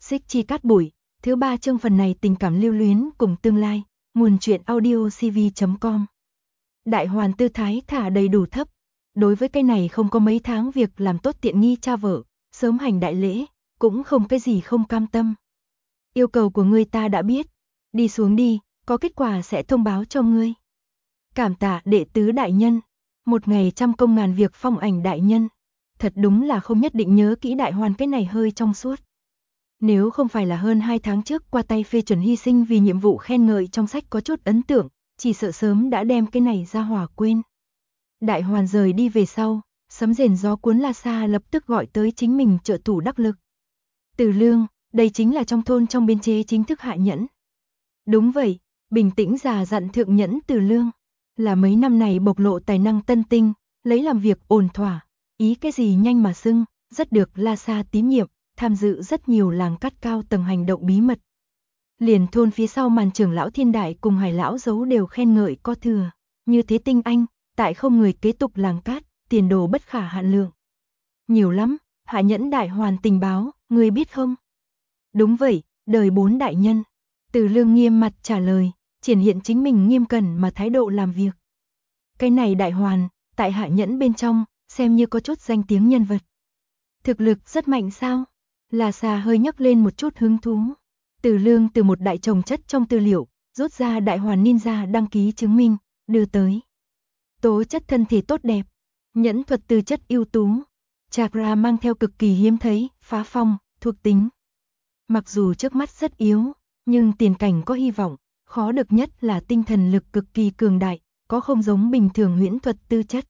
Xích chi cát bụi, thứ 3 chương phần này tình cảm lưu luyến cùng tương lai, nguồn truyện audio cv.com. Đại hoàn tư thái thả đầy đủ thấp, đối với cái này không có mấy tháng việc làm tốt tiện nghi cha vợ, sớm hành đại lễ, cũng không cái gì không cam tâm. Yêu cầu của ngươi ta đã biết, đi xuống đi, có kết quả sẽ thông báo cho ngươi. Cảm tạ đệ tứ đại nhân, một ngày trăm công ngàn việc Phong Ảnh đại nhân. Thật đúng là không nhất định nhớ kỹ đại hoàn cái này hơi trong suốt. Nếu không phải là hơn 2 tháng trước qua tay phê chuẩn hy sinh vì nhiệm vụ khen ngợi trong sách có chút ấn tượng, chỉ sợ sớm đã đem cái này ra hỏa quên. Đại hoàn rời đi về sau, sấm rền gió cuốn La Sa lập tức gọi tới chính mình trợ thủ đắc lực. Từ Lương, đây chính là trong thôn trong biên chế chính thức hạ nhẫn. Đúng vậy, bình tĩnh già dặn thượng nhẫn Từ Lương, là mấy năm này bộc lộ tài năng tân tinh, lấy làm việc ổn thỏa, ý cái gì nhanh mà xưng, rất được La Sa tín nhiệm, tham dự rất nhiều làng cát cao tầng hành động bí mật. Liền thôn phía sau màn trưởng lão Thiên Đại cùng Hải lão giấu đều khen ngợi có thừa, như thế tinh anh, tại không người kế tục làng cát, tiền đồ bất khả hạn lượng. Nhiều lắm, hạ nhẫn đại hoàn tình báo, người biết không? Đúng vậy, đời 4 đại nhân. Từ Lương nghiêm mặt trả lời, triển hiện chính mình nghiêm cẩn mà thái độ làm việc. Cái này đại hoàn, tại hạ nhẫn bên trong, xem như có chút danh tiếng nhân vật. Thực lực rất mạnh sao? La Sa hơi nhấc lên một chút hứng thú. Từ Lương từ một đại chồng chất trong tư liệu, rút ra đại hoàn ninja đăng ký chứng minh, đưa tới. Tố chất thân thể tốt đẹp, nhẫn thuật tư chất ưu tú, chakra mang theo cực kỳ hiếm thấy, phá phong, thuộc tính. Mặc dù trước mắt rất yếu, nhưng tiền cảnh có hy vọng, khó được nhất là tinh thần lực cực kỳ cường đại, có không giống bình thường huyễn thuật tư chất.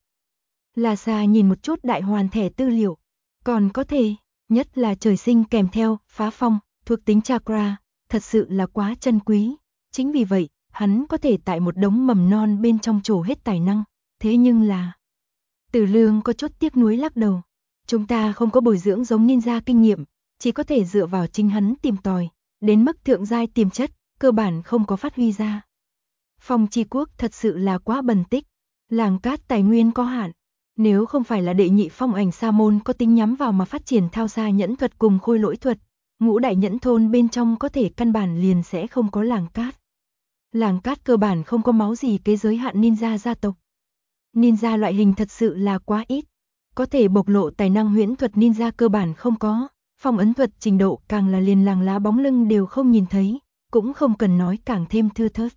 La Sa nhìn một chút đại hoàn thẻ tư liệu, còn có thể, nhất là trời sinh kèm theo, phá phong, thuộc tính chakra, thật sự là quá chân quý. Chính vì vậy, hắn có thể tại một đống mầm non bên trong trổ hết tài năng, thế nhưng là... Từ Lương có chút tiếc nuối lắc đầu. Chúng ta không có bồi dưỡng giống ninja kinh nghiệm, chỉ có thể dựa vào chính hắn tìm tòi, đến mức thượng giai tiềm chất, cơ bản không có phát huy ra. Phong Chi Quốc thật sự là quá bần tích, làng cát tài nguyên có hạn. Nếu không phải là đệ nhị Phong Ảnh sa môn có tính nhắm vào mà phát triển thao xa nhẫn thuật cùng khôi lỗi thuật, ngũ đại nhẫn thôn bên trong có thể căn bản liền sẽ không có làng cát. Làng cát cơ bản không có máu gì kế giới hạn ninja gia tộc. Ninja loại hình thật sự là quá ít, có thể bộc lộ tài năng huyễn thuật ninja cơ bản không có, phong ấn thuật trình độ càng là liền làng lá bóng lưng đều không nhìn thấy, cũng không cần nói càng thêm thưa thớt.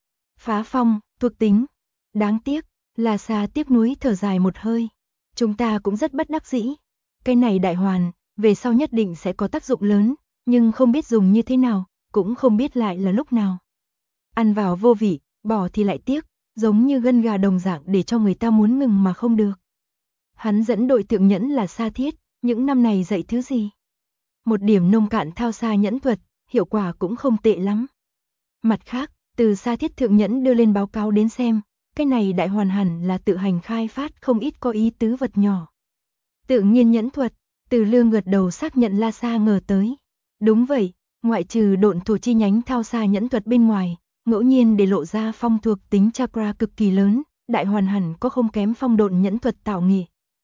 Phá phong, thuộc tính, đáng tiếc, La Sa tiếc nuối thở dài một hơi, chúng ta cũng rất bất đắc dĩ, cái này đại hoàn, về sau nhất định sẽ có tác dụng lớn, nhưng không biết dùng như thế nào, cũng không biết lại là lúc nào. Ăn vào vô vị, bỏ thì lại tiếc, giống như gân gà đồng dạng để cho người ta muốn ngừng mà không được. Hắn dẫn đội thượng nhẫn là Sa Thiết, những năm này dạy thứ gì? Một điểm nông cạn thao xa nhẫn thuật, hiệu quả cũng không tệ lắm. Mặt khác, từ Sa Thiết thượng nhẫn đưa lên báo cáo đến xem, cái này đại hoàn hẳn là tự hành khai phát không ít có ý tứ vật nhỏ. Tự nhiên nhẫn thuật, Từ Lương gật đầu xác nhận La Sa ngờ tới. Đúng vậy, ngoại trừ độn thổ chi nhánh thao xa nhẫn thuật bên ngoài, ngẫu nhiên để lộ ra phong thuộc tính chakra cực kỳ lớn, đại hoàn hẳn có không kém phong độn nhẫn thuật tạo nghệ.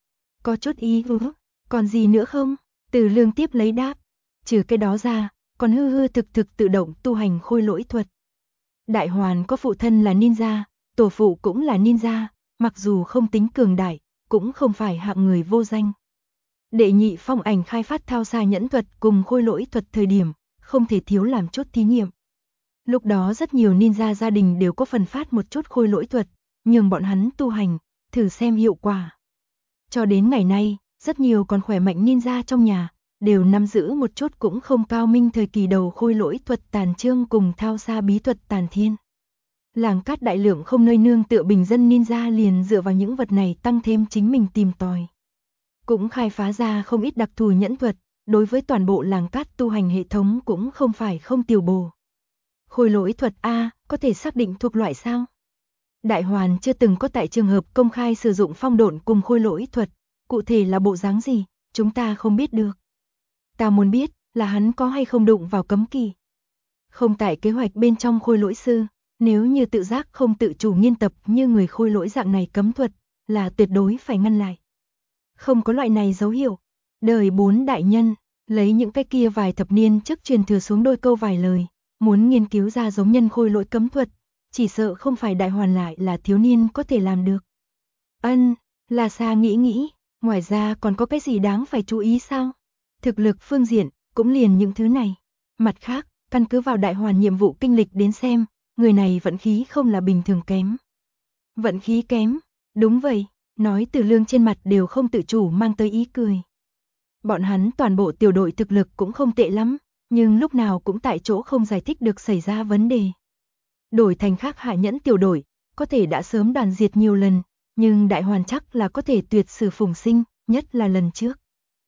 Có chút ý hứ, còn gì nữa không? Từ Lương tiếp lấy đáp, trừ cái đó ra, còn hư hư thực thực tự động tu hành khôi lỗi thuật. Đại hoàn có phụ thân là ninja, tổ phụ cũng là ninja, mặc dù không tính cường đại, cũng không phải hạng người vô danh. Đệ nhị Phong Ảnh khai phát thao xa nhẫn thuật cùng khôi lỗi thuật thời điểm, không thể thiếu làm chút thí nghiệm. Lúc đó rất nhiều ninja gia đình đều có phần phát một chút khôi lỗi thuật, nhường bọn hắn tu hành, thử xem hiệu quả. Cho đến ngày nay, rất nhiều còn khỏe mạnh ninja trong nhà, đều nắm giữ một chút cũng không cao minh thời kỳ đầu khôi lỗi thuật tàn trương cùng thao xa bí thuật tàn thiên. Làng cát đại lượng không nơi nương tựa bình dân ninja liền dựa vào những vật này tăng thêm chính mình tìm tòi. Cũng khai phá ra không ít đặc thù nhẫn thuật, đối với toàn bộ làng cát tu hành hệ thống cũng không phải không tiểu bổ. Khôi lỗi thuật A, có thể xác định thuộc loại sao? Đại hoàn chưa từng có tại trường hợp công khai sử dụng phong độn cùng khôi lỗi thuật, cụ thể là bộ dáng gì, chúng ta không biết được. Ta muốn biết là hắn có hay không đụng vào cấm kỵ. Không tại kế hoạch bên trong khôi lỗi sư, nếu như tự giác không tự chủ nghiên tập như người khôi lỗi dạng này cấm thuật, là tuyệt đối phải ngăn lại. Không có loại này dấu hiệu. Đời 4 đại nhân, Lấy những cái kia vài thập niên trước truyền thừa xuống đôi câu vài lời, muốn nghiên cứu ra giống nhân khôi lỗi cấm thuật, chỉ sợ không phải Đại Hoàn lại là thiếu niên có thể làm được. La Sa nghĩ, ngoài ra còn có cái gì đáng phải chú ý sao? Thực lực phương diện, cũng liền những thứ này. Mặt khác, căn cứ vào Đại Hoàn nhiệm vụ kinh lịch đến xem, người này vận khí không là bình thường kém. Vận khí kém, đúng vậy, nói Từ Lương trên mặt đều không tự chủ mang tới ý cười. Bọn hắn toàn bộ tiểu đội thực lực cũng không tệ lắm, nhưng lúc nào cũng tại chỗ không giải thích được xảy ra vấn đề. Đổi thành khác Hạ Nhẫn tiểu đội, có thể đã sớm đoàn diệt nhiều lần, nhưng Đại Hoàn chắc là có thể tuyệt sử phùng sinh, nhất là lần trước.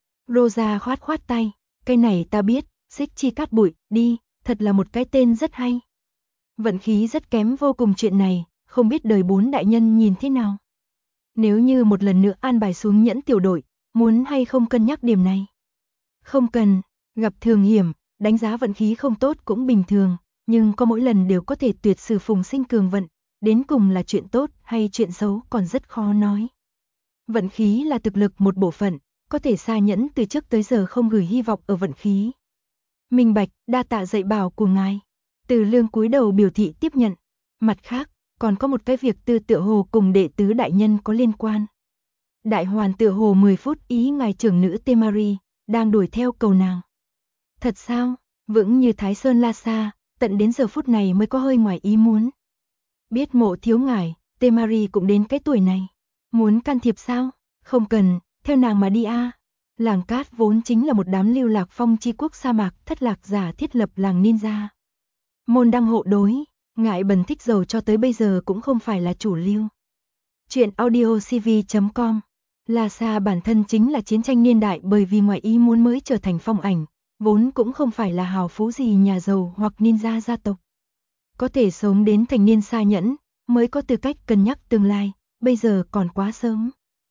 Rosa khoát tay, cái này ta biết, xích chi cát bụi, đi, thật là một cái tên rất hay. Vận khí rất kém vô cùng chuyện này, không biết đời 4 đại nhân nhìn thế nào. Nếu như một lần nữa an bài xuống Nhẫn tiểu đội, muốn hay không cân nhắc điểm này? Không cần, gặp thường hiểm, đánh giá vận khí không tốt cũng bình thường, nhưng có mỗi lần đều có thể tuyệt sử phùng sinh cường vận, đến cùng là chuyện tốt hay chuyện xấu còn rất khó nói. Vận khí là thực lực một bộ phận, có thể Sa Nhẫn từ trước tới giờ không gửi hy vọng ở vận khí. Minh bạch, đa tạ dạy bảo của ngài. Từ Lương cúi đầu biểu thị tiếp nhận. Mặt khác, còn có một cái việc tựa hồ cùng đệ tứ đại nhân có liên quan. Đại Hoàn tựa hồ 10 phút ý ngài trưởng nữ Temari, đang đuổi theo cầu nàng. Thật sao? Vững như Thái Sơn La Sa, tận đến giờ phút này mới có hơi ngoài ý muốn. Biết Mộ thiếu ngài, Temari cũng đến cái tuổi này. Muốn can thiệp sao? Không cần, theo nàng mà đi a. Làng cát vốn chính là một đám lưu lạc phong chi quốc sa mạc thất lạc giả thiết lập làng ninja. Môn đăng hộ đối, ngại bần thích dầu cho tới bây giờ cũng không phải là chủ lưu. Chuyện audiocv.com. La Sa bản thân chính là chiến tranh niên đại bởi vì ngoại ý muốn mới trở thành phong ảnh, vốn cũng không phải là hào phú gì nhà giàu hoặc ninja gia tộc. Có thể sống đến thành niên Sa Nhẫn, mới có tư cách cân nhắc tương lai, bây giờ còn quá sớm.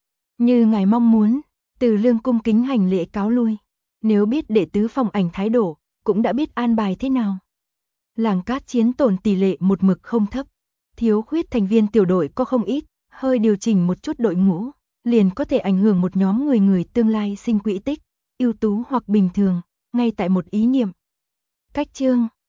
Như ngài mong muốn, Từ Lương cung kính hành lễ cáo lui. Nếu biết đệ tứ phong ảnh thái độ, cũng đã biết an bài thế nào. Làng cát chiến tổn tỷ lệ một mực không thấp, thiếu khuyết thành viên tiểu đội có không ít, hơi điều chỉnh một chút đội ngũ, liền có thể ảnh hưởng một nhóm người tương lai sinh quỹ tích, ưu tú hoặc bình thường, ngay tại một ý niệm. Cách chương